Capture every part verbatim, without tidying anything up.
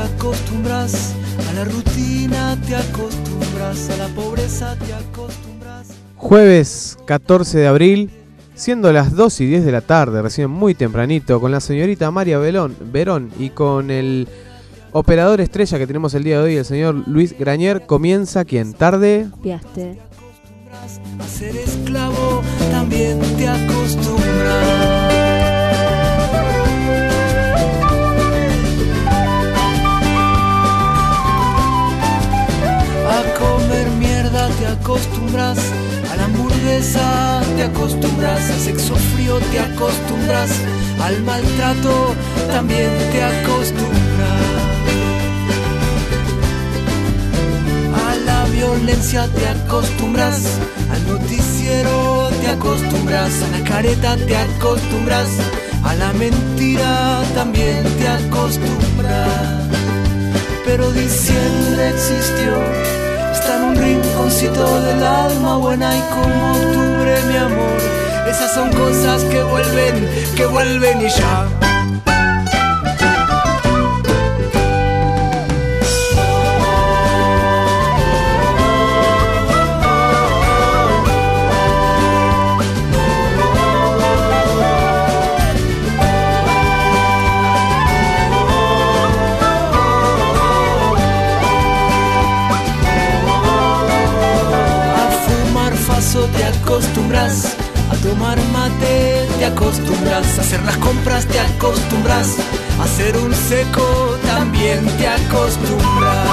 acostumbras, a la rutina te acostumbras, a la pobreza te acostumbras. Jueves catorce de abril, siendo las dos y diez de la tarde, recién muy tempranito, con la señorita María Belón, Verón y con el operador estrella que tenemos el día de hoy, el señor Luis Grañer, comienza ¿quién? Tarde Piaste. A ser esclavo también te acostumbras. A comer mierda te acostumbras, a la hamburguesa te acostumbras, al sexo frío te acostumbras, al maltrato también te acostumbras. A la violencia te acostumbras, al noticiero te acostumbras, a la careta te acostumbras, a la mentira también te acostumbras. Pero diciembre existió, está en un rinconcito del alma buena y como octubre, mi amor, esas son cosas que vuelven, que vuelven y ya. Te acostumbras, a tomar mate te acostumbras, a hacer las compras te acostumbras, a ser un seco también te acostumbras.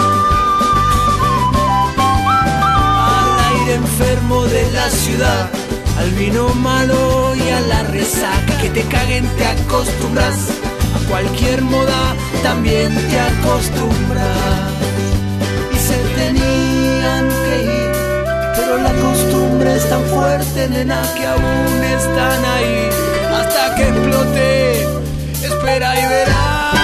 Al aire enfermo de la ciudad, al vino malo y a la resaca, que te caguen te acostumbras, a cualquier moda también te acostumbras. Y se tenían que ir, pero la costumbre es tan fuerte, nena, que aún están ahí. Hasta que explote, espera y verás.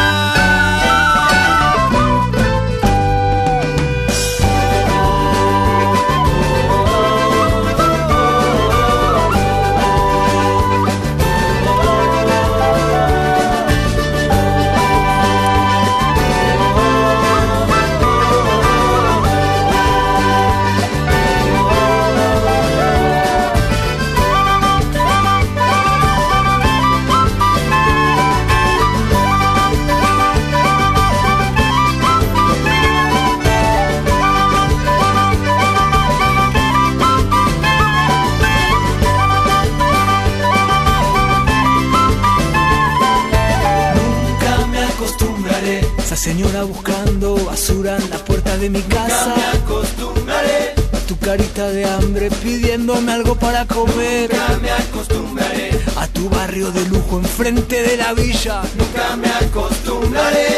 Señora buscando basura en la puerta de mi casa. Nunca me acostumbraré a tu carita de hambre pidiéndome algo para comer. Nunca me acostumbraré a tu barrio de lujo enfrente de la villa. Nunca me acostumbraré.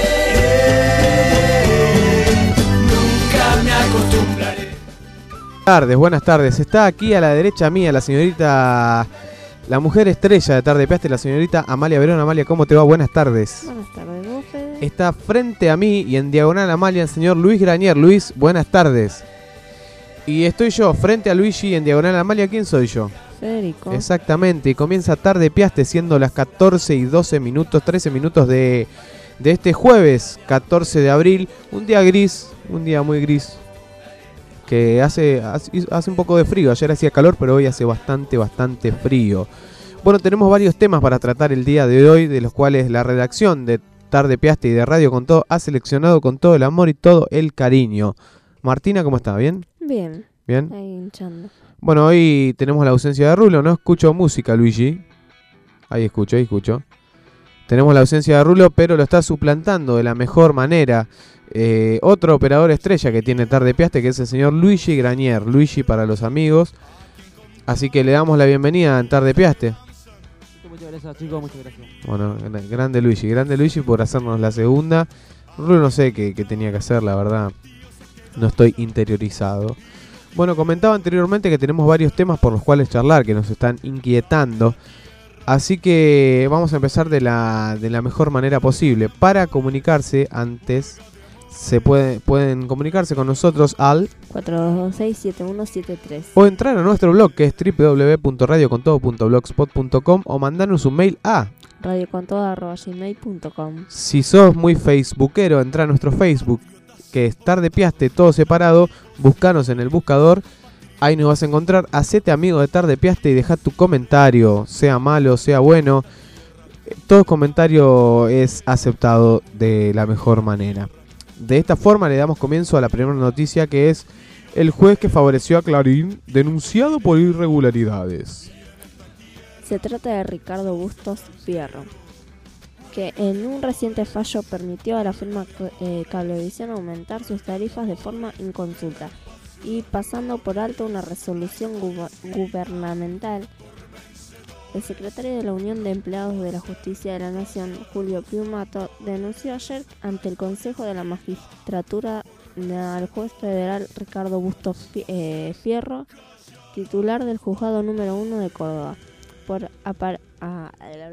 Nunca me acostumbraré. Buenas tardes, buenas tardes. Está aquí a la derecha mía la señorita, la mujer estrella de Tarde Piaste, la señorita Amalia Verón. Amalia, ¿cómo te va? Buenas tardes. Buenas tardes, ¿vos, Fede? Está frente a mí y en diagonal a Amalia el señor Luis Grañer. Luis, buenas tardes. Y estoy yo frente a Luigi y en diagonal a Amalia. ¿Quién soy yo? Federico. Exactamente, y comienza Tarde Piaste siendo las catorce y doce minutos, trece minutos de, de este jueves catorce de abril. Un día gris, un día muy gris, que hace, hace, hace un poco de frío. Ayer hacía calor, pero hoy hace bastante, bastante frío. Bueno, tenemos varios temas para tratar el día de hoy, de los cuales la redacción de Tarde Piaste y de Radio Con Todo ha seleccionado con todo el amor y todo el cariño. Martina, ¿cómo está? ¿Bien? Bien. ¿Bien? Ahí hinchando. Bueno, hoy tenemos la ausencia de Rulo. No escucho música, Luigi. Ahí escucho, ahí escucho. Tenemos la ausencia de Rulo, pero lo está suplantando de la mejor manera eh, otro operador estrella que tiene Tarde Piaste, que es el señor Luigi Grañer. Luigi para los amigos. Así que le damos la bienvenida en Tarde Piaste. Muchas gracias, chicos, muchas gracias. Bueno, grande Luigi, grande Luigi por hacernos la segunda. Rulo no sé qué, qué tenía que hacer, la verdad. No estoy interiorizado. Bueno, comentaba anteriormente que tenemos varios temas por los cuales charlar, que nos están inquietando. Así que vamos a empezar de la, de la mejor manera posible. Para comunicarse antes, se puede, pueden comunicarse con nosotros al cuatro dos dos seis, siete uno siete tres. o entrar a nuestro blog que es doble u doble u doble u punto radio con todo punto blogspot punto com o mandarnos un mail a radiocontodo arroba gmail punto com. si sos muy facebookero, entra a nuestro Facebook que es Tarde Piaste, todo separado, buscanos en el buscador, ahí nos vas a encontrar, hacete amigo de Tarde Piaste y deja tu comentario, sea malo, sea bueno, todo comentario es aceptado de la mejor manera. De esta forma le damos comienzo a la primera noticia, que es el juez que favoreció a Clarín denunciado por irregularidades. Se trata de Ricardo Bustos Fierro, que en un reciente fallo permitió a la firma eh, Cablevisión aumentar sus tarifas de forma inconsulta y pasando por alto una resolución gu- gubernamental. El secretario de la Unión de Empleados de la Justicia de la Nación, Julio Piumato, denunció ayer ante el Consejo de la Magistratura al juez federal Ricardo Bustos Fierro, titular del Juzgado número uno de Córdoba, por apar- a-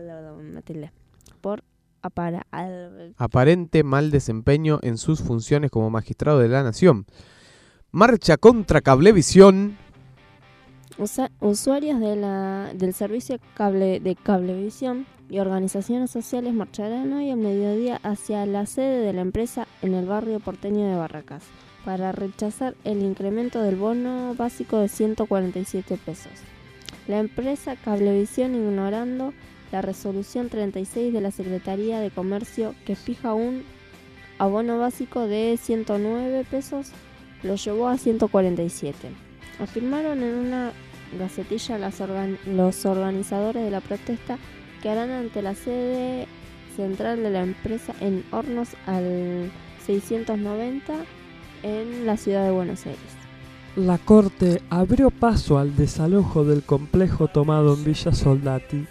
por apara- aparente mal desempeño en sus funciones como magistrado de la Nación. Marcha contra Cablevisión. Usa- usuarios de la, del servicio cable, de Cablevisión y organizaciones sociales marcharán hoy al mediodía hacia la sede de la empresa en el barrio porteño de Barracas para rechazar el incremento del bono básico de ciento cuarenta y siete pesos. La empresa Cablevisión, ignorando la resolución treinta y seis de la Secretaría de Comercio que fija un abono básico de ciento nueve pesos, lo llevó a ciento cuarenta y siete. Afirmaron en una gacetilla las organ- los organizadores de la protesta que harán ante la sede central de la empresa en Hornos al seiscientos noventa en la ciudad de Buenos Aires. La Corte abrió paso al desalojo del complejo tomado en Villa Soldati.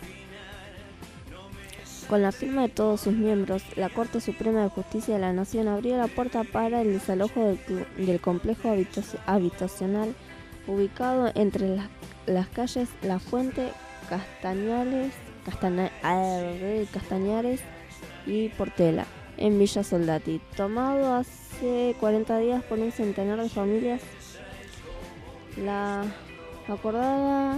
Con la firma de todos sus miembros, la Corte Suprema de Justicia de la Nación abrió la puerta para el desalojo del, del complejo habitac- habitacional ubicado entre la, las calles La Fuente, Castañares, Castana, Castañares y Portela, en Villa Soldati, tomado hace cuarenta días por un centenar de familias. La acordada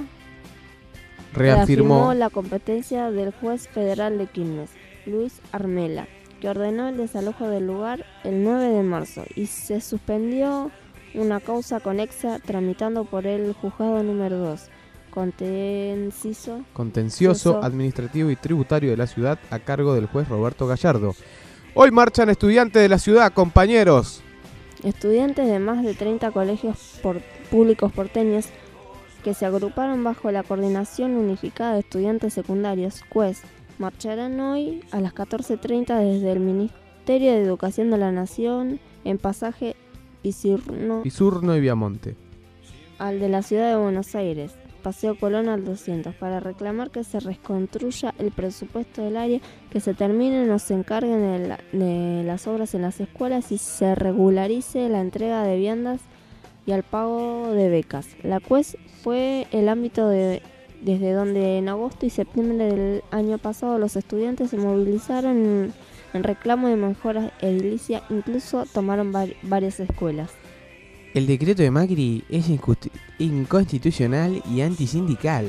Reafirmó reafirmó la competencia del juez federal de Quilmes, Luis Armela, que ordenó el desalojo del lugar el nueve de marzo y se suspendió una causa conexa tramitando por el juzgado número dos, contencioso, contencioso, Eso. administrativo y tributario de la ciudad a cargo del juez Roberto Gallardo. Hoy marchan estudiantes de la ciudad, compañeros. estudiantes de más de treinta colegios por- públicos porteños que se agruparon bajo la Coordinación Unificada de Estudiantes Secundarios, C U E S, marcharán hoy a las catorce treinta desde el Ministerio de Educación de la Nación en pasaje Pisurno Pisurno y Viamonte. al de la ciudad de Buenos Aires, Paseo Colón al doscientos, para reclamar que se reconstruya el presupuesto del área, que se terminen o se encarguen de, la- de las obras en las escuelas y se regularice la entrega de viandas y al pago de becas. La C U E S fue el ámbito de, desde donde en agosto y septiembre del año pasado los estudiantes se movilizaron en, en reclamo de mejoras edilicias, incluso tomaron vari- varias escuelas. El decreto de Macri es injusti- inconstitucional y antisindical.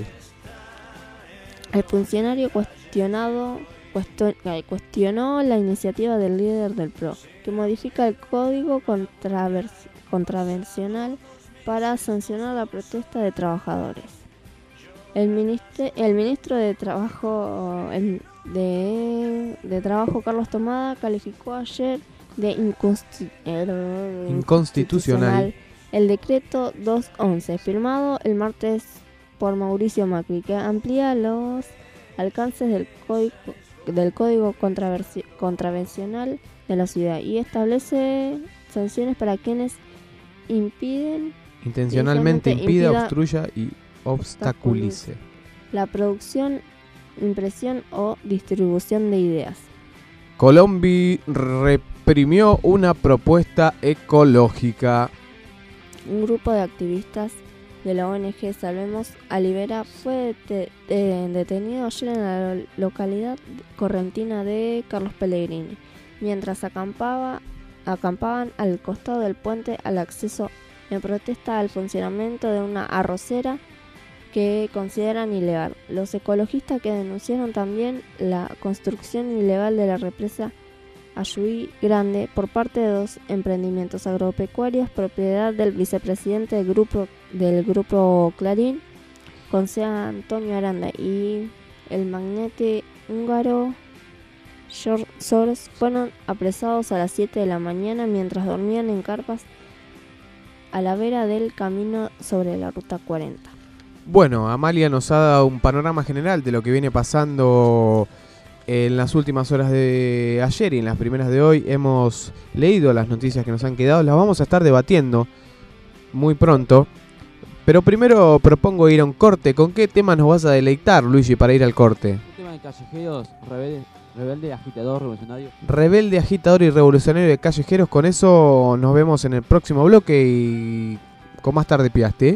El funcionario cuestionado cuesto- eh, cuestionó la iniciativa del líder del P R O, que modifica el código contravers- contravencional para sancionar la protesta de trabajadores. El, ministro, el ministro de Trabajo el- de, de Trabajo Carlos Tomada calificó ayer de inconsti- eh, Inconstitucional. el decreto doscientos once, firmado el martes por Mauricio Macri, que amplía los alcances del código, del código contraversi- contravencional de la ciudad y establece sanciones para quienes impiden Intencionalmente Intencionalmente impida, impida, obstruya y obstaculice. la producción, impresión o distribución de ideas. Colombi reprimió una propuesta ecológica. Un grupo de activistas de la O N G Salvemos a Libera fue dete- de- detenido ayer en la lo- localidad correntina de Carlos Pellegrini, mientras acampaba acampaban al costado del puente al acceso en protesta al funcionamiento de una arrocera que consideran ilegal. Los ecologistas que denunciaron también la construcción ilegal de la represa Ayuí Grande por parte de dos emprendimientos agropecuarios propiedad del vicepresidente del grupo, del grupo Clarín, José Antonio Aranda, y el magnate húngaro George Soros, fueron apresados a las siete de la mañana mientras dormían en carpas a la vera del camino sobre la ruta cuarenta. Bueno, Amalia nos ha dado un panorama general de lo que viene pasando en las últimas horas de ayer y en las primeras de hoy. Hemos leído las noticias que nos han quedado, las vamos a estar debatiendo muy pronto. Pero primero propongo ir a un corte. ¿Con qué tema nos vas a deleitar, Luigi, para ir al corte? Un tema de callejeros, rebelde, rebelde, agitador, revolucionario. Rebelde, agitador y revolucionario de callejeros. Con eso nos vemos en el próximo bloque y con más tarde Piaste.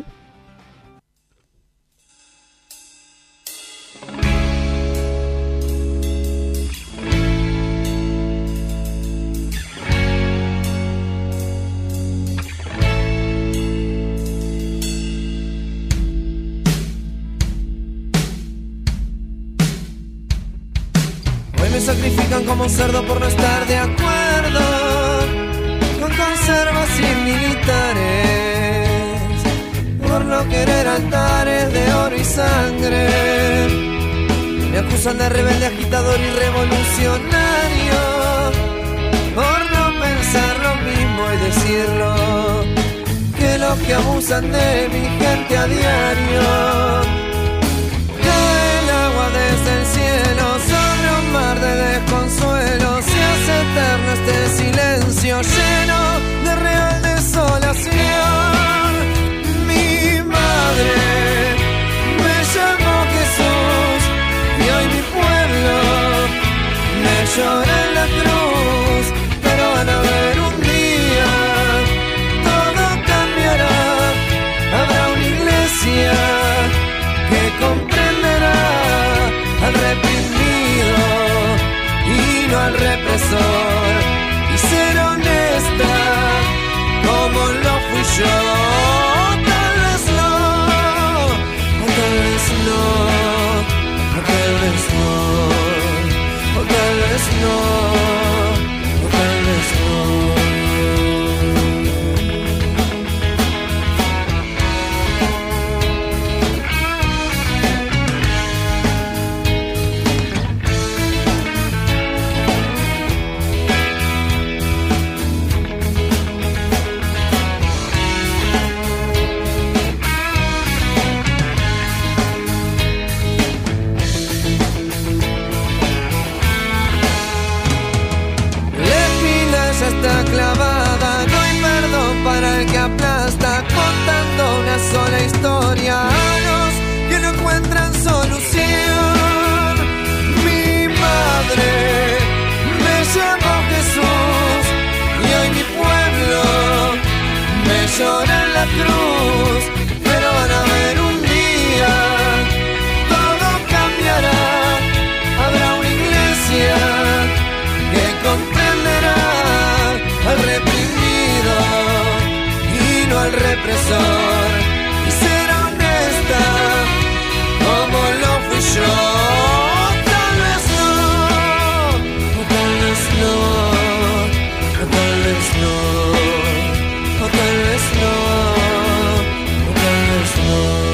Me sacrifican como un cerdo por no estar de acuerdo con conservas y militares, por no querer altares de oro y sangre. Me acusan de rebelde, agitador y revolucionario por no pensar lo mismo y decirlo, que los que abusan de mi gente a diario. Cae el agua desde el cielo sobre un mar de desconsuelo, se hace eterno este silencio lleno de real desolación. Mi madre me llamó Jesús y hoy mi pueblo me llora en la cruz, pero van a ver un día todo cambiará, habrá una iglesia que comprenderá al reprimido y no al represor, y ser honesta como lo fui yo. Tal vez no, o tal vez no, o tal vez no, o tal vez no, o tal vez no. Está clavada, no hay perdón para el que aplasta, contando una sola historia a los que no encuentran solución. Mi madre me llamó Jesús y hoy mi pueblo me llora en la cruz, pero van a ver un día todo cambiará, habrá una iglesia que comprenderá al reprimido y no al represor, y ser honesta como lo fui yo. Tal vez no, o tal vez no, o tal vez no, o tal vez no, o tal vez no.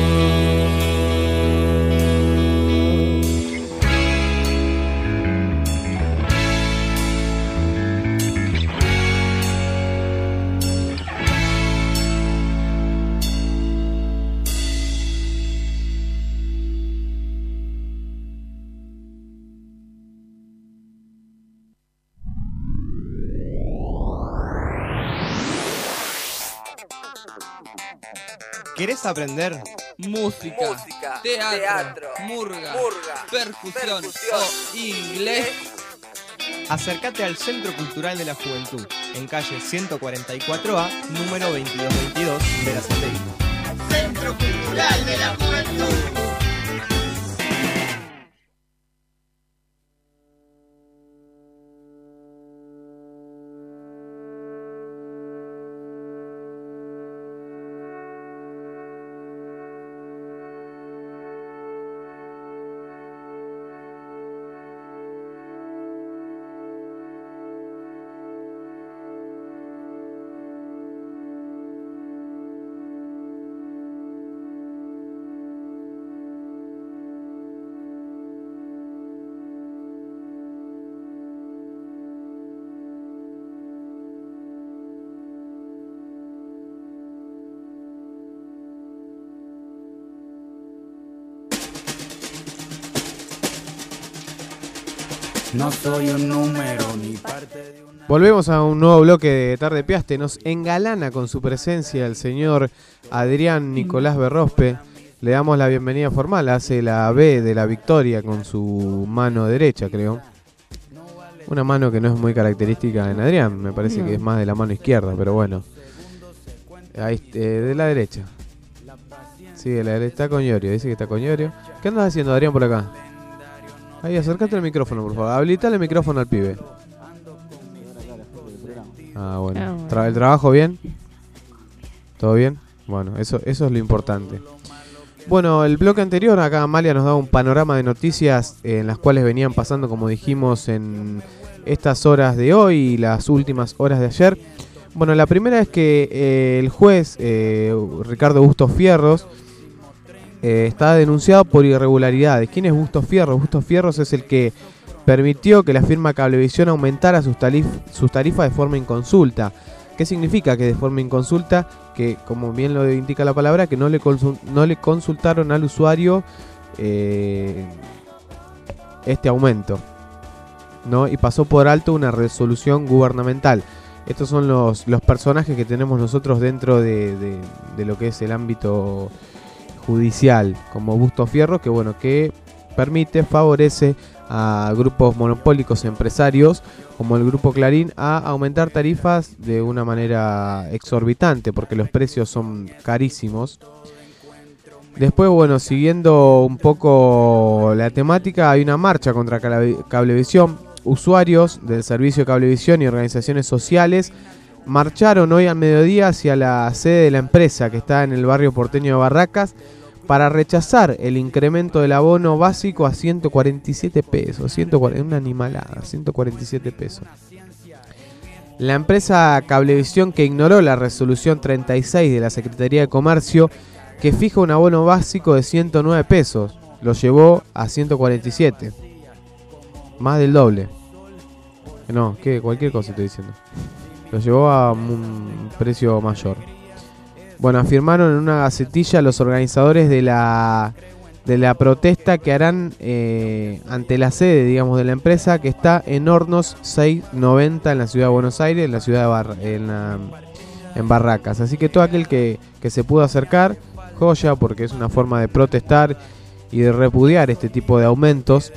¿Querés aprender? Música, Música, teatro, teatro, murga, murga, percusión, percusión o inglés. Acércate al Centro Cultural de la Juventud, en calle ciento cuarenta y cuatro A, número veintidós veintidós de la Satélite. Centro Cultural de la Juventud. No soy un número ni parte de una... Volvemos a un nuevo bloque de Tarde Piaste. Nos engalana con su presencia el señor Adrián Nicolás Berrospe. Le damos la bienvenida formal. Hace la B de la victoria con su mano derecha, creo. Una mano que no es muy característica en Adrián. Me parece No. que es más de la mano izquierda, pero bueno. Ahí, eh, de la derecha. Sí, de la derecha. Está con Iorio. Dice que está con Iorio. ¿Qué andas haciendo, Adrián, por acá? Ahí, acércate al micrófono, por favor. Habilitale el micrófono al pibe. Ah, bueno. Ah, bueno. Tra- ¿El trabajo bien? ¿Todo bien? Bueno, eso, eso es lo importante. Bueno, el bloque anterior, acá Amalia nos daba un panorama de noticias en las cuales venían pasando, como dijimos, en estas horas de hoy y las últimas horas de ayer. Bueno, la primera es que eh, el juez eh, Ricardo Bustos Fierros eh, está denunciado por irregularidades. ¿Quién es Bustos Fierros? Bustos Fierros es el que permitió que la firma Cablevisión aumentara sus, tarif sus tarifas de forma inconsulta. ¿Qué significa que de forma inconsulta? Que, como bien lo indica la palabra, que no le, no le consultaron al usuario eh, este aumento, ¿no? Y pasó por alto una resolución gubernamental. Estos son los, los personajes que tenemos nosotros dentro de, de, de lo que es el ámbito judicial, como Bustos Fierros, que bueno, que permite, favorece a grupos monopólicos empresarios como el Grupo Clarín a aumentar tarifas de una manera exorbitante porque los precios son carísimos. Después, bueno, siguiendo un poco la temática, hay una marcha contra Cablevisión. Usuarios del servicio de Cablevisión y organizaciones sociales marcharon hoy al mediodía hacia la sede de la empresa que está en el barrio porteño de Barracas para rechazar el incremento del abono básico a ciento cuarenta y siete pesos. ciento cuarenta, una animalada, ciento cuarenta y siete pesos. La empresa Cablevisión, que ignoró la resolución treinta y seis de la Secretaría de Comercio, que fija un abono básico de ciento nueve pesos, lo llevó a ciento cuarenta y siete. Más del doble. No, que cualquier cosa estoy diciendo. Lo llevó a un precio mayor. Bueno, afirmaron en una gacetilla los organizadores de la de la protesta que harán eh, ante la sede, digamos, de la empresa que está en Hornos seiscientos noventa en la ciudad de Buenos Aires, en la ciudad de Bar en, la, en Barracas. Así que todo aquel que, que se pudo acercar, joya, porque es una forma de protestar y de repudiar este tipo de aumentos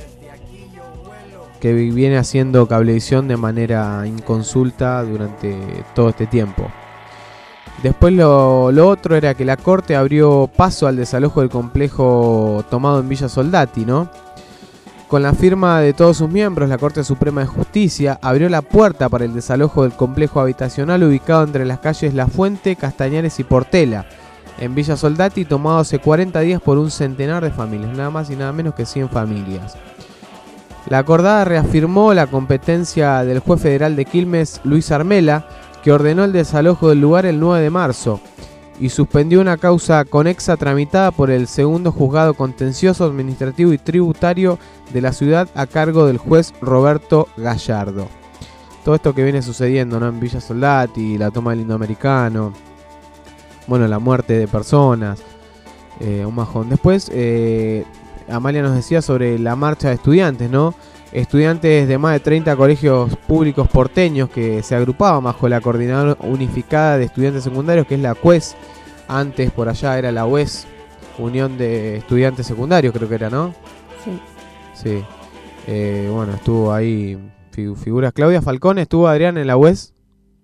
que viene haciendo Cablevisión de manera inconsulta durante todo este tiempo. Después lo, lo otro era que la Corte abrió paso al desalojo del complejo tomado en Villa Soldati, ¿no? Con la firma de todos sus miembros, la Corte Suprema de Justicia abrió la puerta para el desalojo del complejo habitacional ubicado entre las calles La Fuente, Castañares y Portela, en Villa Soldati, tomado hace cuarenta días por un centenar de familias, nada más y nada menos que cien familias. La acordada reafirmó la competencia del juez federal de Quilmes, Luis Armela, que ordenó el desalojo del lugar el nueve de marzo y suspendió una causa conexa tramitada por el segundo juzgado contencioso administrativo y tributario de la ciudad a cargo del juez Roberto Gallardo. Todo esto que viene sucediendo, ¿no? En Villa Soldati, la toma del Indoamericano, bueno, la muerte de personas, eh, un majón. Después, eh, Amalia nos decía sobre la marcha de estudiantes, ¿no? Estudiantes de más de treinta colegios públicos porteños que se agrupaban bajo la Coordinadora Unificada de Estudiantes Secundarios, que es la C U E S. Antes por allá era la U E S, Unión de Estudiantes Secundarios, creo que era, ¿no? Sí. Sí. Eh, bueno, estuvo ahí fig figuras. Claudia Falcón, ¿estuvo Adrián en la U E S?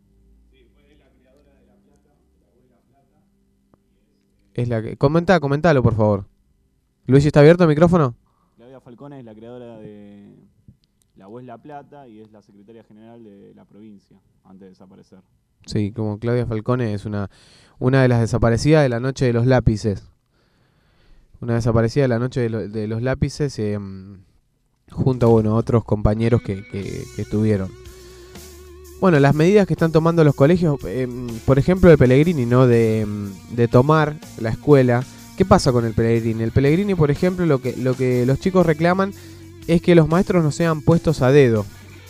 Es la que... Comenta, comentalo, por favor. Luis, ¿está abierto el micrófono? Claudia Falcone es la creadora de la U E S La Plata y es la secretaria general de la provincia, antes de desaparecer. Sí, como Claudia Falcone es una, una de las desaparecidas de la noche de los lápices. Una desaparecida de la noche de, lo, de los lápices, eh, junto a bueno, otros compañeros que, que, que estuvieron. Bueno, las medidas que están tomando los colegios, eh, por ejemplo el Pellegrini, ¿no? De, de tomar la escuela. ¿Qué pasa con el Pellegrini? El Pellegrini, por ejemplo, lo que, lo que los chicos reclaman es que los maestros no sean puestos a dedo.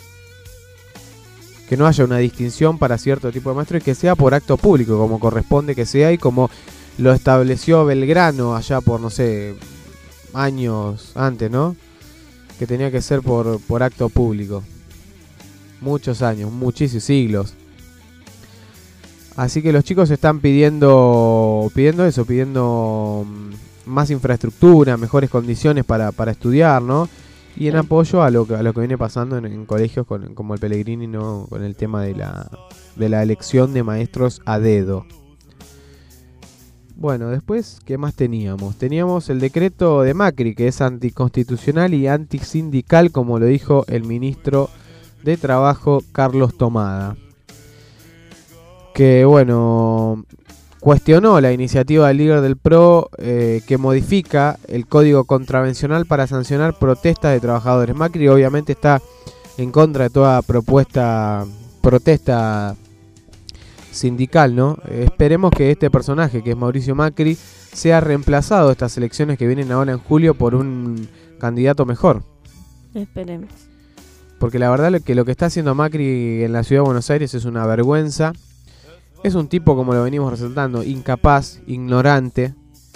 Que no haya una distinción para cierto tipo de maestro y que sea por acto público, como corresponde que sea y como lo estableció Belgrano allá por, no sé, años antes, ¿no? que tenía que ser por, por acto público. Muchos años, muchísimos siglos. Así que los chicos están pidiendo pidiendo eso, pidiendo más infraestructura, mejores condiciones para, para estudiar, ¿no? Y en apoyo a lo que a lo que viene pasando en, en colegios con, como el Pellegrini, ¿no? Con el tema de la de la elección de maestros a dedo. Bueno, después, ¿qué más teníamos? Teníamos el decreto de Macri, que es anticonstitucional y antisindical, como lo dijo el ministro de Trabajo, Carlos Tomada. Que, bueno, cuestionó la iniciativa del líder del P R O eh, que modifica el código contravencional para sancionar protestas de trabajadores. Macri obviamente está en contra de toda propuesta, protesta sindical, ¿no? Eh, esperemos que este personaje, que es Mauricio Macri, sea reemplazado de estas elecciones que vienen ahora en julio por un candidato mejor. Esperemos. Porque la verdad que lo que está haciendo Macri en la ciudad de Buenos Aires es una vergüenza. Es un tipo, como lo venimos resaltando, incapaz, ignorante,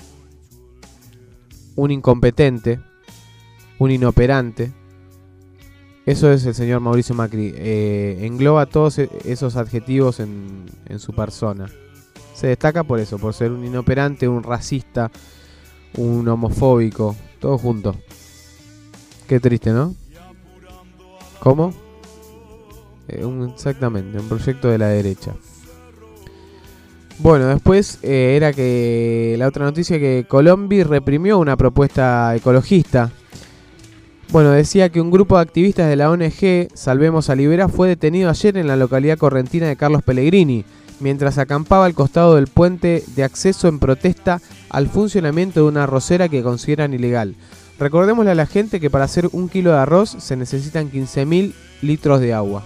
un incompetente, un inoperante. Eso es el señor Mauricio Macri. Eh, engloba todos esos adjetivos en, en su persona. Se destaca por eso, por ser un inoperante, un racista, un homofóbico, todo junto. Qué triste, ¿no? ¿Cómo? Eh, un, exactamente, un proyecto de la derecha. Bueno, después eh, era que la otra noticia, que Colombi reprimió una propuesta ecologista. Bueno, decía que un grupo de activistas de la O N G Salvemos a Libera fue detenido ayer en la localidad correntina de Carlos Pellegrini, mientras acampaba al costado del puente de acceso en protesta al funcionamiento de una arrocera que consideran ilegal. Recordémosle a la gente que para hacer un kilo de arroz se necesitan quince mil litros de agua.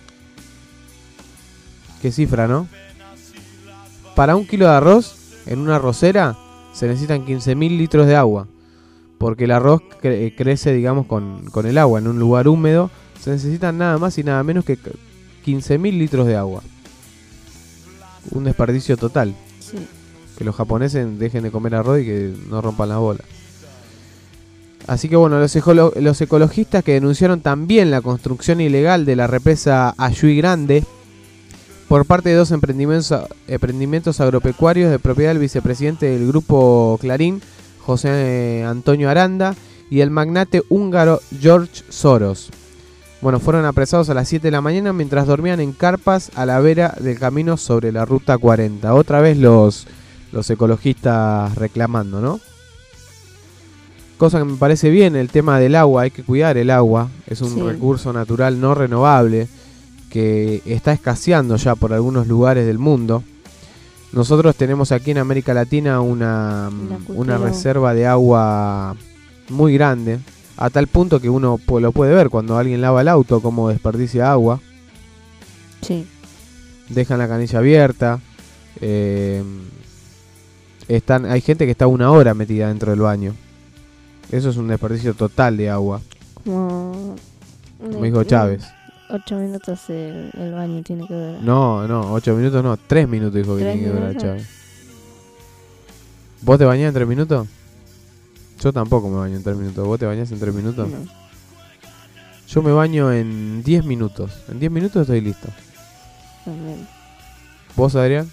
Qué cifra, ¿no? Para un kilo de arroz en una arrocera se necesitan quince mil litros de agua. Porque el arroz cre- crece, digamos, con, con el agua. En un lugar húmedo se necesitan nada más y nada menos que quince mil litros de agua. Un desperdicio total. Sí. Que los japoneses dejen de comer arroz y que no rompan la bola. Así que bueno, los, ecolo- los ecologistas que denunciaron también la construcción ilegal de la represa Ayuí Grande por parte de dos emprendimientos, emprendimientos agropecuarios de propiedad del vicepresidente del grupo Clarín, José Antonio Aranda, y el magnate húngaro George Soros. Bueno, fueron apresados a las siete de la mañana mientras dormían en carpas a la vera del camino sobre la ruta cuarenta. Otra vez los, los ecologistas reclamando, ¿no? Cosa que me parece bien, el tema del agua, hay que cuidar el agua. Es un Sí. recurso natural no renovable que está escaseando ya por algunos lugares del mundo. Nosotros tenemos aquí en América Latina una, una reserva de agua muy grande, a tal punto que uno lo puede ver cuando alguien lava el auto, cómo desperdicia agua. Sí. Dejan la canilla abierta. Eh, están, hay gente que está una hora metida dentro del baño. Eso es un desperdicio total de agua. Como, Como dijo Chávez. Ocho minutos el, el baño tiene que durar. No, no, ocho minutos no, tres minutos dijo que ¿Tres tiene que durar minutos? Chávez. ¿Vos te bañás en tres minutos? Yo tampoco me baño en tres minutos. ¿Vos te bañás en tres minutos? No. Yo me baño en diez minutos. En diez minutos estoy listo. También. ¿Vos, Adrián?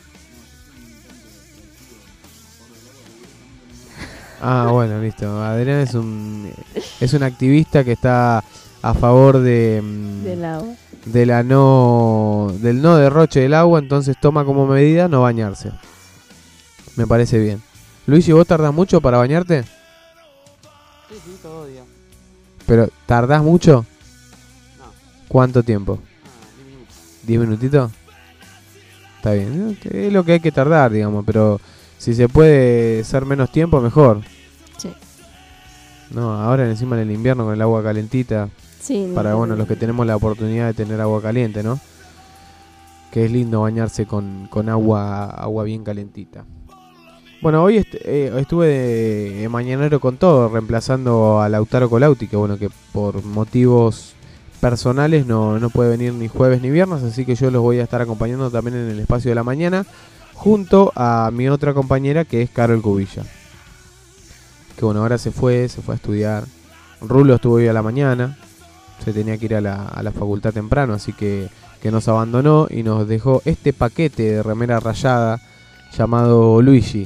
Ah, bueno, listo. Adrián es un es un activista que está a favor de mm, Del agua. de la no del no derroche del agua, entonces toma como medida no bañarse. Me parece bien. Luis, ¿y vos tardás mucho para bañarte? Sí, sí, todo día. ¿Pero tardás mucho? No. ¿Cuánto tiempo? Ah, diez minutos. ¿diez minutitos? Está bien, es lo que hay que tardar, digamos, pero si se puede ser menos tiempo, mejor. Sí. No, ahora encima en el invierno con el agua calentita, Sí. para no, bueno, no, los que tenemos la oportunidad de tener agua caliente, ¿no? Que es lindo bañarse con, con agua agua bien calentita. Bueno, hoy est- eh, estuve de, de mañanero con todo, reemplazando a Lautaro Colauti, que bueno, que por motivos personales no, no puede venir ni jueves ni viernes, así que yo los voy a estar acompañando también en el espacio de la mañana, junto a mi otra compañera que es Carol Cubilla. Que bueno, ahora se fue, se fue a estudiar. Rulo estuvo hoy a la mañana, se tenía que ir a la, a la facultad temprano, así que, que nos abandonó y nos dejó este paquete de remera rayada llamado Luigi.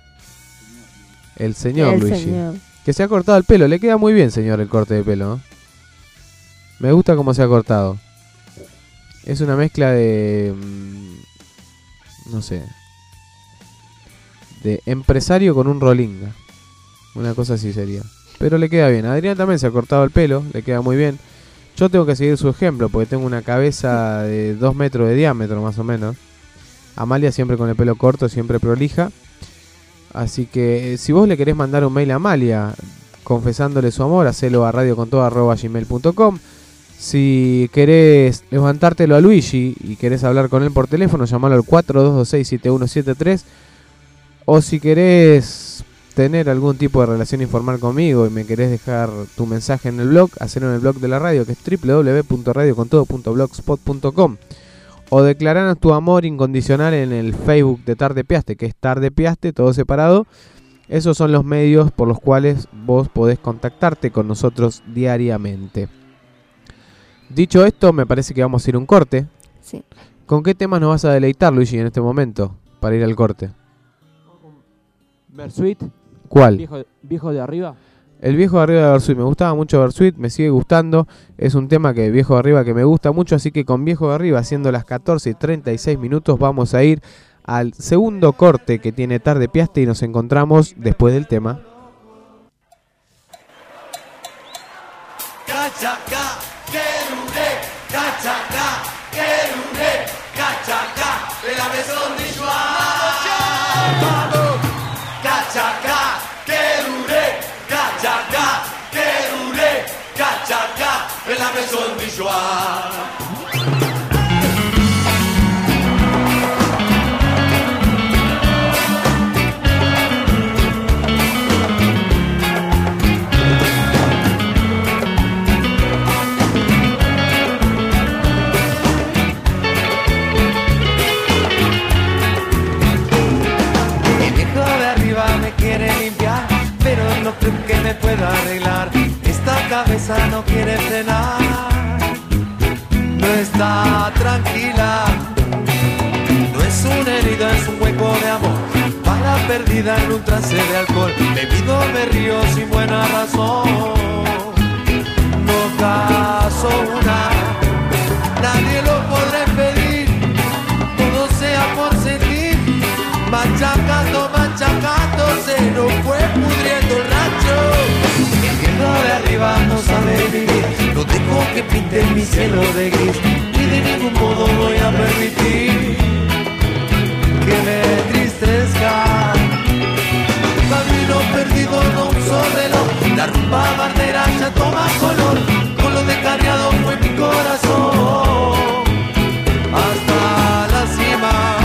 El señor El Luigi. señor. Que se ha cortado el pelo, le queda muy bien, señor, el corte de pelo, ¿no? Me gusta cómo se ha cortado. Es una mezcla de... Mmm, no sé. De empresario con un rolinga. Una cosa así sería. Pero le queda bien. Adrián también se ha cortado el pelo, le queda muy bien. Yo tengo que seguir su ejemplo porque tengo una cabeza de dos metros de diámetro más o menos. Amalia siempre con el pelo corto, siempre prolija. Así que si vos le querés mandar un mail a Amalia confesándole su amor, hacelo a radiocontodo arroba gmail punto com. Si querés levantártelo a Luigi y querés hablar con él por teléfono, llamalo al cuatro dos dos seis siete uno siete tres. O si querés tener algún tipo de relación informal conmigo y me querés dejar tu mensaje en el blog, hacelo en el blog de la radio, que es doble u doble u doble u punto radiocontodo punto blogspot punto com. O declaranos tu amor incondicional en el Facebook de Tarde Piaste, que es Tarde Piaste, todo separado. Esos son los medios por los cuales vos podés contactarte con nosotros diariamente. Dicho esto, me parece que vamos a ir a un corte. Sí. ¿Con qué temas nos vas a deleitar, Luigi, en este momento, para ir al corte? Bersuit. ¿Cuál? Viejo, viejo de arriba. El viejo de arriba de Bersuit. Me gustaba mucho Bersuit, me sigue gustando. Es un tema que viejo de arriba que me gusta mucho, así que con viejo de arriba, siendo las catorce y treinta y seis minutos, vamos a ir al segundo corte que tiene Tarde Piaste y nos encontramos después del tema. Cachaca, querure, cachaca, querure, cachaca, de la maison de Joie. Cachaca, querure, cachaca, querure, cachaca, de la maison de Joie. No creo que me pueda arreglar. Esta cabeza no quiere frenar. No está tranquila. No es un herido, es un hueco de amor. Para perdida en un trance de alcohol. Bebido me río sin buena razón. No caso una. Nadie lo podrá impedir. Todo sea por sentir. Machacando, machacando, se nos fue pudriendo el rancho. El viejo de arriba no sabe vivir. No dejo que pinte mi cielo de gris. Y de ningún modo voy a permitir que me entristezca. Camino perdido, no uso reloj. La rumba bandera ya toma color. Con lo descarriado fue mi corazón. Hasta la cima.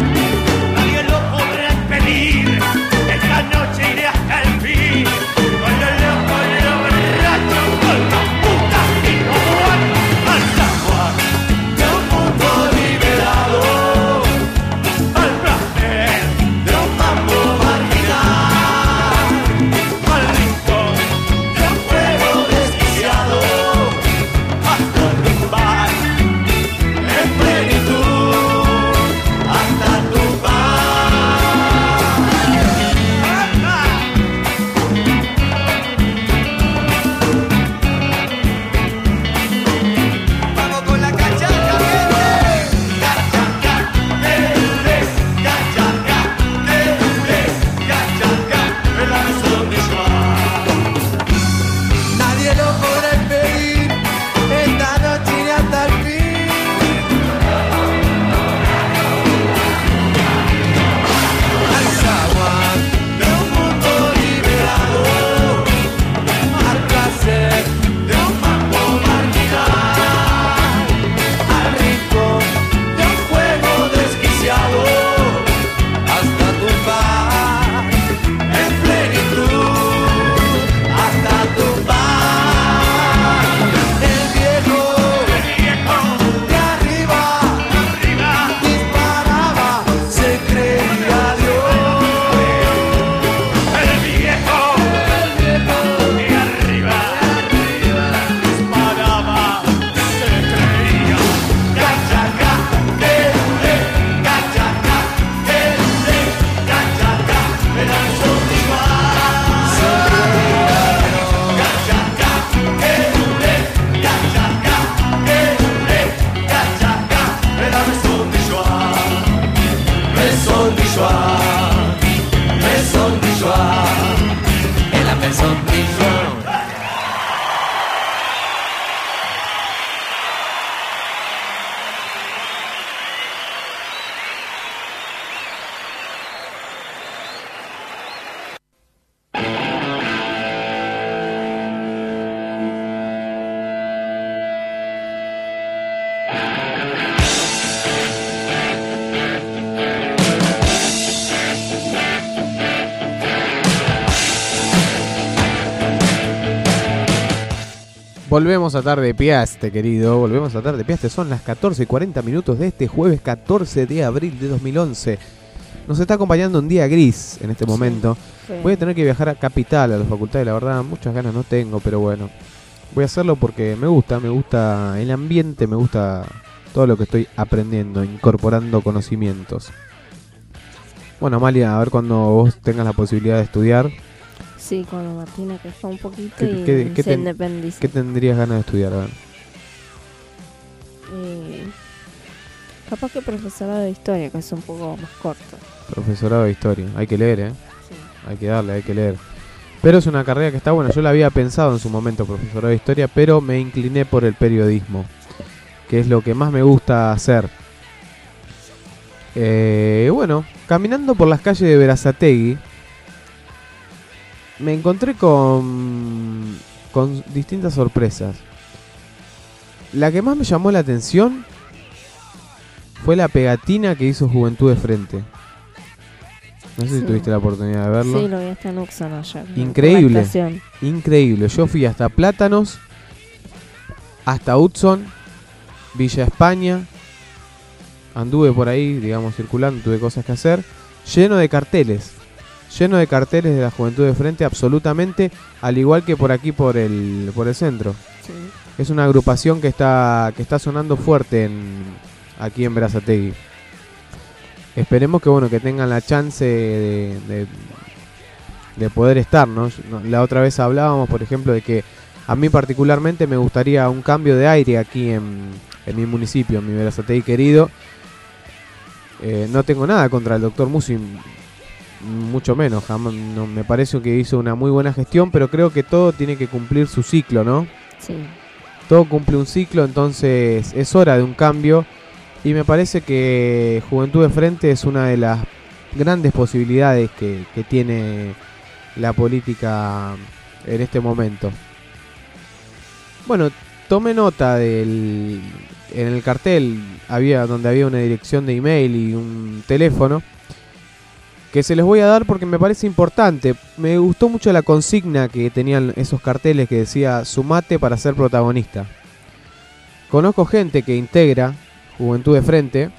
Esta noche iré hasta el fin. Con el loco y el borracho, con la puta y Juan al San Juan. De un mundo liberado, al placer de un mambo marginal, al rincón de un Volvemos a Tarde Piaste, querido. Volvemos a Tarde Piaste. Son las catorce y cuarenta minutos de este jueves catorce de abril de dos mil once. Nos está acompañando un día gris en este Sí, momento. feo. Voy a tener que viajar a Capital, a la facultad, y la verdad, muchas ganas no tengo, pero bueno. Voy a hacerlo porque me gusta, me gusta el ambiente, me gusta todo lo que estoy aprendiendo, incorporando conocimientos. Bueno, Amalia, a ver cuando vos tengas la posibilidad de estudiar, Sí, cuando Martina crezca un poquito ¿Qué- y qué- qué se ten- independice. ¿qué tendrías ganas de estudiar? A ver. Eh, capaz que profesorado de historia, que es un poco más corto. Profesorado de historia. Hay que leer, ¿eh? Sí. Hay que darle, hay que leer. Pero es una carrera que está buena. Yo la había pensado en su momento, profesorado de historia, pero me incliné por el periodismo, que es lo que más me gusta hacer. Eh, bueno, caminando por las calles de Berazategui, me encontré con, con distintas sorpresas. La que más me llamó la atención fue la pegatina que hizo Juventud de Frente. No sé si Sí. tuviste la oportunidad de verlo. Sí, lo vi hasta en Uxan ayer. ¿no? Increíble. Por la estación. Increíble. Yo fui hasta Plátanos, hasta Hudson, Villa España. Anduve por ahí, digamos, circulando, tuve cosas que hacer. Lleno de carteles. Lleno de carteles de la Juventud de Frente, absolutamente, al igual que por aquí, por el, por el centro. Sí. Es una agrupación que está, que está sonando fuerte en, aquí en Berazategui. Esperemos que bueno que tengan la chance de, de, de poder estar, ¿no? No, la otra vez hablábamos, por ejemplo, de que a mí particularmente me gustaría un cambio de aire aquí en, en mi municipio, en mi Berazategui querido. Eh, no tengo nada contra el doctor Musi, mucho menos. Jamás, no, me parece que hizo una muy buena gestión, pero creo que todo tiene que cumplir su ciclo, ¿no? Sí. Todo cumple un ciclo, entonces es hora de un cambio. Y me parece que Juventud de Frente es una de las grandes posibilidades que, que tiene la política en este momento. Bueno, tomé nota del... En el cartel había donde había una dirección de email y un teléfono que se les voy a dar porque me parece importante. Me gustó mucho la consigna que tenían esos carteles que decía sumate para ser protagonista. Conozco gente que integra Juventud de Frente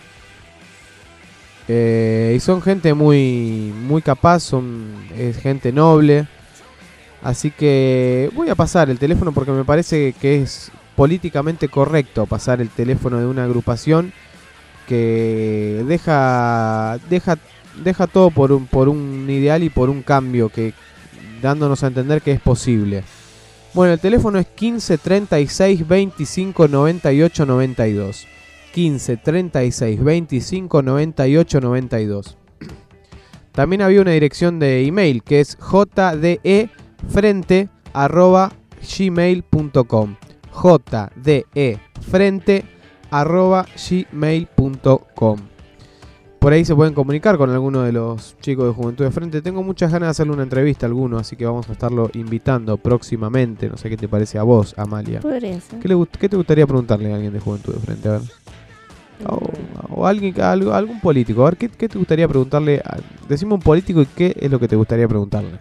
eh, y son gente muy muy capaz, son es gente noble, así que voy a pasar el teléfono porque me parece que es políticamente correcto pasar el teléfono de una agrupación que deja deja deja todo por un por un ideal y por un cambio, que dándonos a entender que es posible. Bueno, el teléfono es quince treinta y seis veinticinco noventa y ocho noventa y dos. quince treinta y seis veinticinco noventa y ocho noventa y dos. También había una dirección de email que es jdefrente arroba gmail punto com. jdefrente arroba gmail punto com. Por ahí se pueden comunicar con alguno de los chicos de Juventud de Frente. Tengo muchas ganas de hacerle una entrevista a alguno, así que vamos a estarlo invitando próximamente. No sé qué te parece a vos, Amalia. Podría ser. ¿Qué, le, gust- qué te gustaría preguntarle a alguien de Juventud de Frente? A ver. O, o alguien, a algo- algún político. A ver, ¿qué, qué te gustaría preguntarle? A, decime un político y qué es lo que te gustaría preguntarle.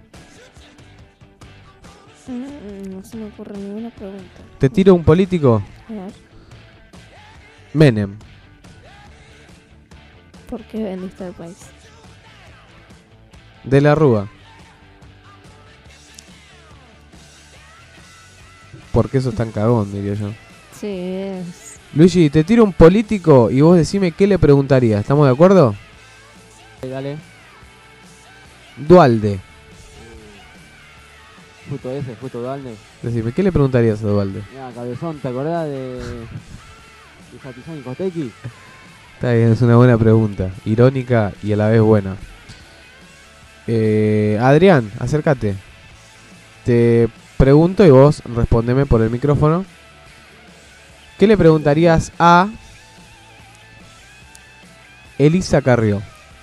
Mm, No se me ocurre ninguna pregunta. ¿Te tiro un político? A ver, Menem. ¿por qué vendiste el país? De la Rúa. ¿Por qué sos tan cagón, diría yo? Sí, es... Luigi, te tiro un político y vos decime qué le preguntarías. ¿Estamos de acuerdo? Dale, Dualde. justo ese, justo Dualde. Decime, ¿qué le preguntarías a Dualde? Mira, Cabezón, ¿te acordás de, de Satizán y Costequi? Está bien, es una buena pregunta. Irónica y a la vez buena. Eh, Adrián, acércate. Te pregunto y vos respondeme por el micrófono. ¿Qué le preguntarías a Elisa Carrió?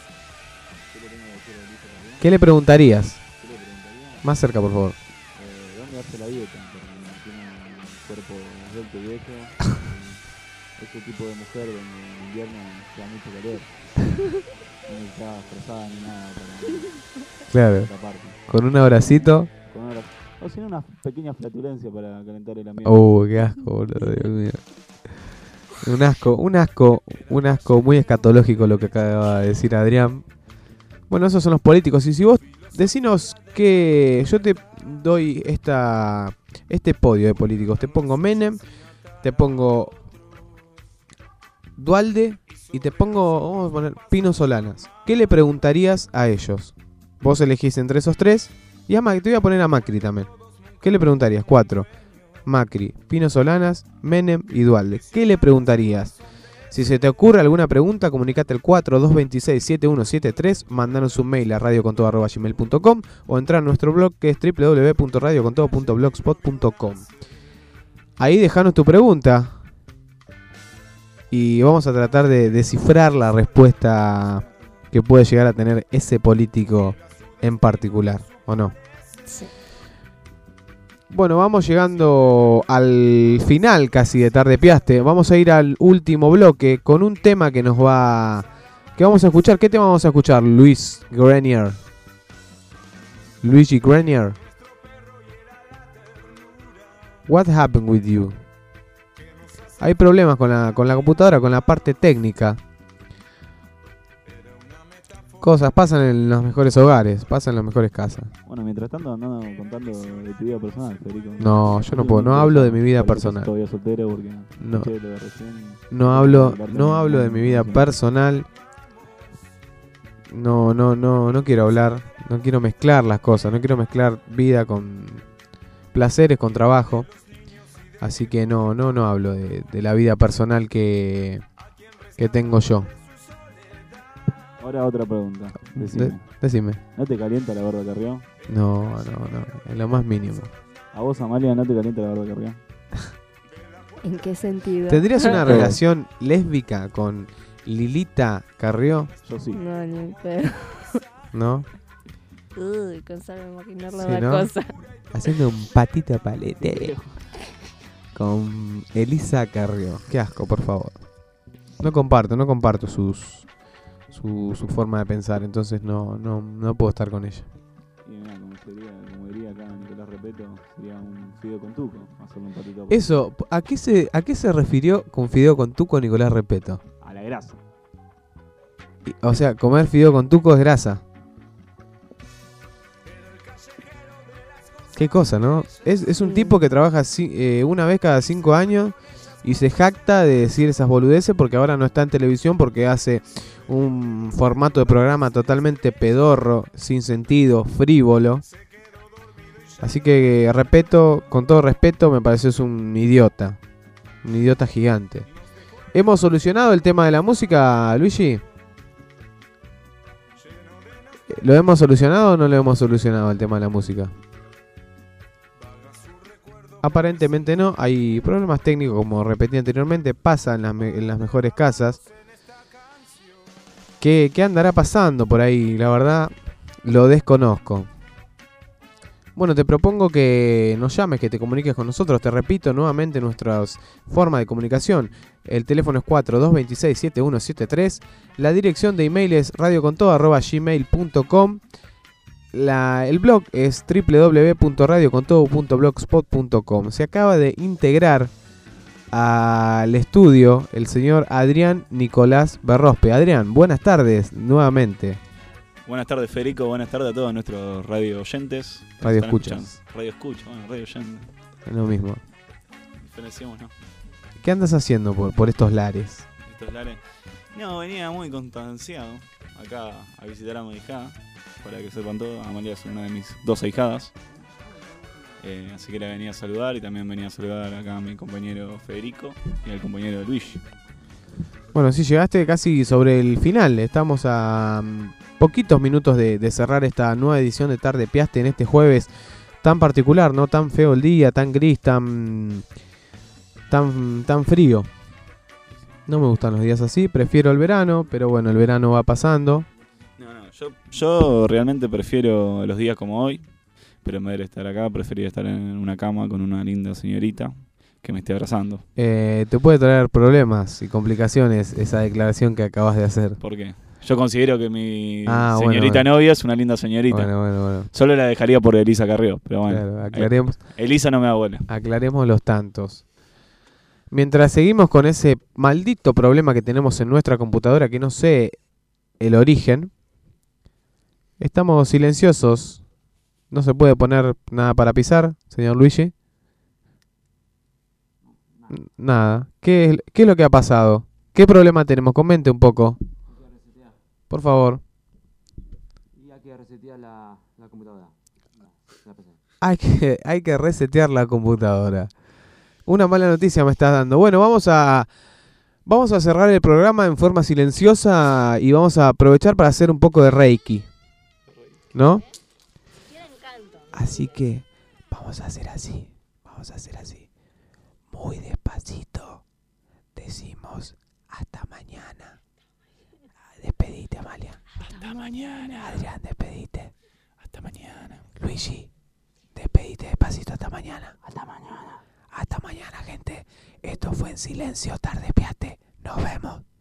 ¿Qué le preguntarías? ¿Qué le preguntaría? Más cerca, por favor. Eh, ¿Dónde hace la dieta? Porque tiene un cuerpo esbelto y viejo. y Ese tipo de mujer donde en invierno da mucho calor. No está estresada ni nada para Claro. esta parte. Con un abracito. Con un abrazo. O si no, una pequeña flatulencia para calentar el ambiente. Uh, qué asco, boludo, Dios mío. Un asco, un asco, un asco muy escatológico lo que acaba de decir Adrián. Bueno, esos son los políticos. Y si vos decinos que yo te doy esta este podio de políticos, te pongo Menem, te pongo Dualde y te pongo, vamos a poner, Pino Solanas. ¿Qué le preguntarías a ellos? Vos elegís entre esos tres. Y a Macri, te voy a poner a Macri también. ¿Qué le preguntarías? Cuatro. Macri, Pino Solanas, Menem y Dualde. ¿Qué le preguntarías? Si se te ocurre alguna pregunta, comunicate al cuatro dos dos seis siete uno siete tres, mandanos un mail a radiocontodo arroba gmail punto com o entrar a nuestro blog que es doble u doble u doble u punto radiocontodo punto blogspot punto com. Ahí dejanos tu pregunta y vamos a tratar de descifrar la respuesta que puede llegar a tener ese político en particular, ¿o no? Sí. Bueno, vamos llegando al final casi de Tarde Piaste. Vamos a ir al último bloque con un tema que nos va... ¿Qué vamos a escuchar? ¿Qué tema vamos a escuchar? Luis Grenier. Luigi Grenier. What happened with you? Hay problemas con la, con la computadora, con la parte técnica. Cosas pasan en los mejores hogares, pasan en las mejores casas. Bueno, mientras tanto andando contando de tu vida personal, Federico. No, yo no puedo, no hablo de mi vida personal. Todavía soltero porque No, escuché lo de recién y- no hablo, hablarte no de- hablo de mi vida de- personal. No, no, no, no quiero hablar, no quiero mezclar las cosas, no quiero mezclar vida con placeres, con trabajo. Así que no, no, no hablo de, de la vida personal que, que tengo yo. Ahora otra pregunta. Decime. De- decime. ¿No te calienta la barba Carrión? No, no, no, en lo más mínimo. ¿A vos, Amalia, no te calienta la barba Carrión? ¿En qué sentido? ¿Tendrías una relación lésbica con Lilita Carrió? Yo sí. No, ni en pedo. ¿No? Uy, con solo imaginarla Sí, la ¿no? cosa. Haciendo un patito palete con Elisa Carrió. Qué asco, por favor. No comparto, no comparto sus su, su forma de pensar, entonces no, no, no puedo estar con ella. Y mira, como, sería, como diría acá Nicolás Repeto, sería un fideo con tuco, hacerle un patito. Eso, ¿a qué se, a qué se refirió con fideo con tuco Nicolás Repeto? A la grasa. Y- O sea, comer fideo con tuco es grasa. Qué cosa, ¿no? Es, es un Mm. tipo que trabaja ci- eh, una vez cada cinco años y se jacta de decir esas boludeces porque ahora no está en televisión porque hace un formato de programa totalmente pedorro, sin sentido, frívolo. Así que, respeto, con todo respeto, me parece es un idiota. Un idiota gigante. ¿Hemos solucionado el tema de la música, Luigi? ¿Lo hemos solucionado o no lo hemos solucionado el tema de la música? Aparentemente no, hay problemas técnicos como repetí anteriormente, pasa en las, me- en las mejores casas. ¿Qué, ¿Qué andará pasando por ahí? La verdad, lo desconozco. Bueno, te propongo que nos llames, que te comuniques con nosotros. Te repito nuevamente nuestras formas de comunicación. El teléfono es cuatro dos dos seis siete uno siete tres. La dirección de email es radiocontodo arroba gmail punto com. La, el blog es doble u doble u doble u punto radiocontodo punto blogspot punto com. Se acaba de integrar al estudio el señor Adrián Nicolás Berrospe. Adrián, buenas tardes nuevamente. Buenas tardes, Federico. Buenas tardes a todos nuestros radio oyentes. que nos Radio están escuchas. escuchando. Radio escucha, bueno, radio oyentes. Es lo mismo. Diferenciamos, ¿no? ¿Qué andas haciendo por, por estos lares? Estos lares. No, venía muy constanciado acá a visitar a mi hija. Para que sepan todo, Amalia es una de mis dos ahijadas. Eh, así que la venía a saludar y también venía a saludar acá a mi compañero Federico y al compañero Luigi. Bueno, sí, llegaste casi sobre el final. Estamos a mm, poquitos minutos de, de cerrar esta nueva edición de Tarde Piaste en este jueves tan particular, ¿no? Tan feo el día, tan gris, tan, tan, tan frío. No me gustan los días así, prefiero el verano, pero bueno, el verano va pasando. No, no, yo, yo realmente prefiero los días como hoy, pero en vez de estar acá, preferiría estar en una cama con una linda señorita que me esté abrazando. Eh, te puede traer problemas y complicaciones esa declaración que acabas de hacer. ¿Por qué? Yo considero que mi Ah, bueno, señorita bueno. novia es una linda señorita. Bueno, bueno, bueno. Solo la dejaría por Elisa Carrió, pero bueno. Claro, aclaremos, Eh, Elisa no me da bola. aclaremos los tantos. Mientras seguimos con ese maldito problema que tenemos en nuestra computadora, que no sé el origen, estamos silenciosos. No se puede poner nada para pisar, señor Luigi. N- Nada. ¿Qué es, qué es lo que ha pasado? ¿Qué problema tenemos? Comente un poco, por favor. Y hay que resetear la, la computadora. La P C. Hay que, hay que resetear la computadora. Una mala noticia me estás dando. Bueno, vamos a vamos a cerrar el programa en forma silenciosa y vamos a aprovechar para hacer un poco de Reiki, ¿no? Así que vamos a hacer así, vamos a hacer así. Muy despacito decimos hasta mañana. Despedite, Amalia. Hasta mañana. Adrián, despedite. Hasta mañana. Luigi, despedite despacito hasta mañana. Hasta mañana. Hasta mañana, gente. Esto fue En Silencio Tarde Piaste. Nos vemos.